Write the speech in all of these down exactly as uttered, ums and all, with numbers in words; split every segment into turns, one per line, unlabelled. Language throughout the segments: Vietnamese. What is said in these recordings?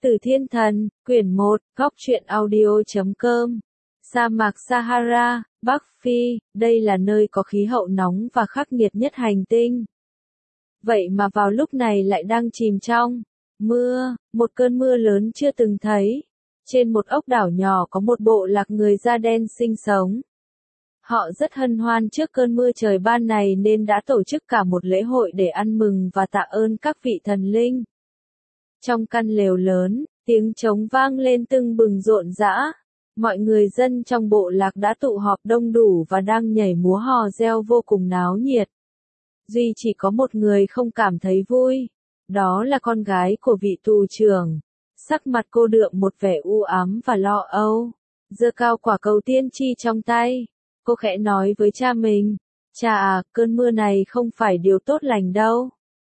Từ Thiên Thần, quyển một, góc truyện audio chấm com. Sa mạc Sahara, Bắc Phi, đây là nơi có khí hậu nóng và khắc nghiệt nhất hành tinh. Vậy mà vào lúc này lại đang chìm trong mưa, một cơn mưa lớn chưa từng thấy. Trên một ốc đảo nhỏ có một bộ lạc người da đen sinh sống. Họ rất hân hoan trước cơn mưa trời ban này nên đã tổ chức cả một lễ hội để ăn mừng và tạ ơn các vị thần linh. Trong căn lều lớn, tiếng trống vang lên tưng bừng rộn rã. Mọi người dân trong bộ lạc đã tụ họp đông đủ và đang nhảy múa hò reo vô cùng náo nhiệt. Duy chỉ có một người không cảm thấy vui. Đó là con gái của vị tù trưởng. Sắc mặt cô đượm một vẻ u ám và lo âu. Giơ cao quả cầu tiên tri trong tay. Cô khẽ nói với cha mình. Cha à, cơn mưa này không phải điều tốt lành đâu.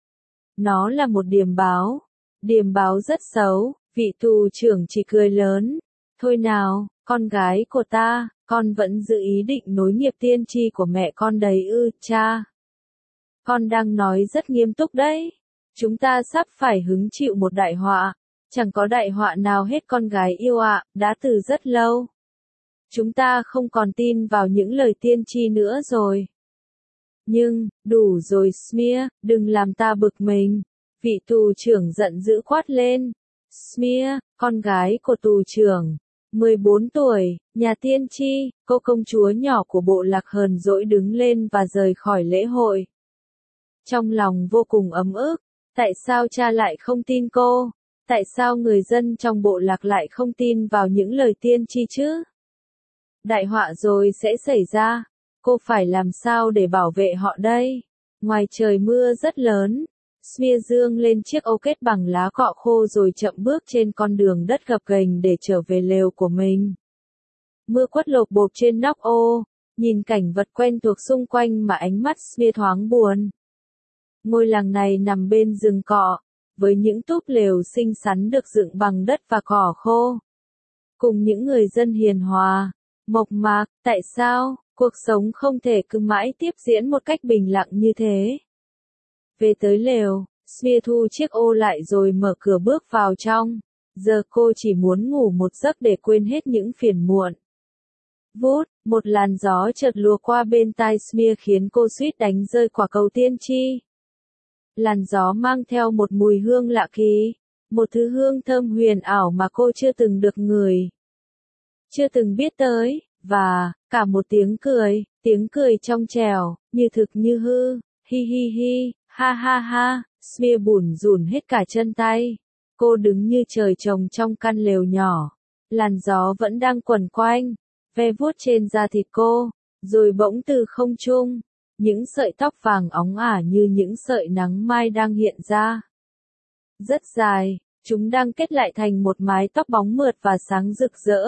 Nó là một điềm báo. Điềm báo rất xấu, vị tù trưởng chỉ cười lớn. Thôi nào, con gái của ta, con vẫn giữ ý định nối nghiệp tiên tri của mẹ con đấy ư, cha. Con đang nói rất nghiêm túc đấy. Chúng ta sắp phải hứng chịu một đại họa. Chẳng có đại họa nào hết con gái yêu ạ, đã từ rất lâu. Chúng ta không còn tin vào những lời tiên tri nữa rồi. Nhưng, đủ rồi Smear, đừng làm ta bực mình. Vị tù trưởng giận dữ quát lên. Smear, con gái của tù trưởng, mười bốn tuổi, nhà tiên tri, cô công chúa nhỏ của bộ lạc hờn dỗi đứng lên và rời khỏi lễ hội. Trong lòng vô cùng ấm ức, tại sao cha lại không tin cô? Tại sao người dân trong bộ lạc lại không tin vào những lời tiên tri chứ? Đại họa rồi sẽ xảy ra, cô phải làm sao để bảo vệ họ đây? Ngoài trời mưa rất lớn. Smear dương lên chiếc âu kết bằng lá cọ khô rồi chậm bước trên con đường đất gập ghềnh để trở về lều của mình. Mưa quất lộp bộp trên nóc ô, nhìn cảnh vật quen thuộc xung quanh mà ánh mắt Smear thoáng buồn. Ngôi làng này nằm bên rừng cọ, với những túp lều xinh xắn được dựng bằng đất và cỏ khô. Cùng những người dân hiền hòa, mộc mạc, tại sao, cuộc sống không thể cứ mãi tiếp diễn một cách bình lặng như thế? Về tới lều, Smear thu chiếc ô lại rồi mở cửa bước vào trong. Giờ cô chỉ muốn ngủ một giấc để quên hết những phiền muộn. Vút, một làn gió chợt lùa qua bên tai Smear khiến cô suýt đánh rơi quả cầu tiên tri. Làn gió mang theo một mùi hương lạ kỳ, một thứ hương thơm huyền ảo mà cô chưa từng được ngửi, chưa từng biết tới, và cả một tiếng cười, tiếng cười trong trẻo, như thực như hư, hi hi hi. Ha ha ha, Smear bủn rủn hết cả chân tay. Cô đứng như trời trồng trong căn lều nhỏ. Làn gió vẫn đang quẩn quanh, ve vuốt trên da thịt cô, rồi bỗng từ không trung, những sợi tóc vàng óng ả như những sợi nắng mai đang hiện ra. Rất dài, chúng đang kết lại thành một mái tóc bóng mượt và sáng rực rỡ.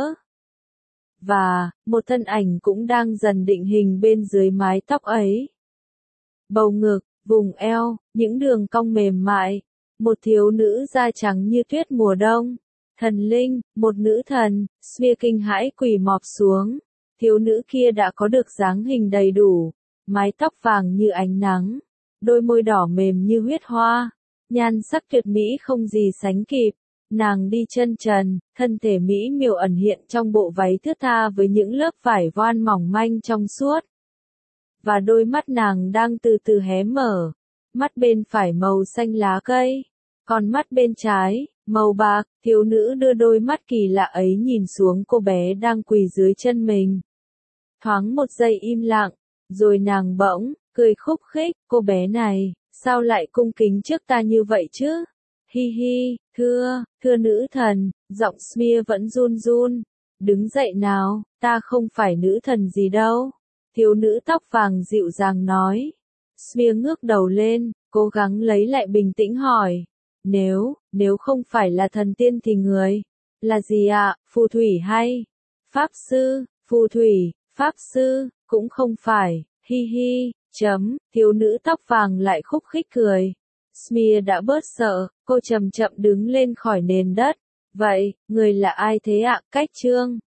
Và, một thân ảnh cũng đang dần định hình bên dưới mái tóc ấy. Bầu ngực, vùng eo, những đường cong mềm mại, một thiếu nữ da trắng như tuyết mùa đông, thần linh, một nữ thần. Smear kinh hãi quỳ mọp xuống, thiếu nữ kia đã có được dáng hình đầy đủ, mái tóc vàng như ánh nắng, đôi môi đỏ mềm như huyết hoa, nhan sắc tuyệt mỹ không gì sánh kịp. Nàng đi chân trần, thân thể mỹ miều ẩn hiện trong bộ váy thướt tha với những lớp vải voan mỏng manh trong suốt. Và đôi mắt nàng đang từ từ hé mở. Mắt bên phải màu xanh lá cây, còn mắt bên trái, màu bạc. Thiếu nữ đưa đôi mắt kỳ lạ ấy nhìn xuống cô bé đang quỳ dưới chân mình. Thoáng một giây im lặng, rồi nàng bỗng, cười khúc khích. Cô bé này, sao lại cung kính trước ta như vậy chứ? Hi hi, thưa, thưa nữ thần, giọng Smear vẫn run run. Đứng dậy nào, ta không phải nữ thần gì đâu. Thiếu nữ tóc vàng dịu dàng nói. Smear ngước đầu lên, cố gắng lấy lại bình tĩnh hỏi. Nếu, nếu không phải là thần tiên thì người, là gì ạ, à? Phù thủy hay? Pháp sư, phù thủy, pháp sư, cũng không phải, hi hi, chấm, thiếu nữ tóc vàng lại khúc khích cười. Smear đã bớt sợ, cô chậm chậm đứng lên khỏi nền đất. Vậy, người là ai thế ạ? Cách chương.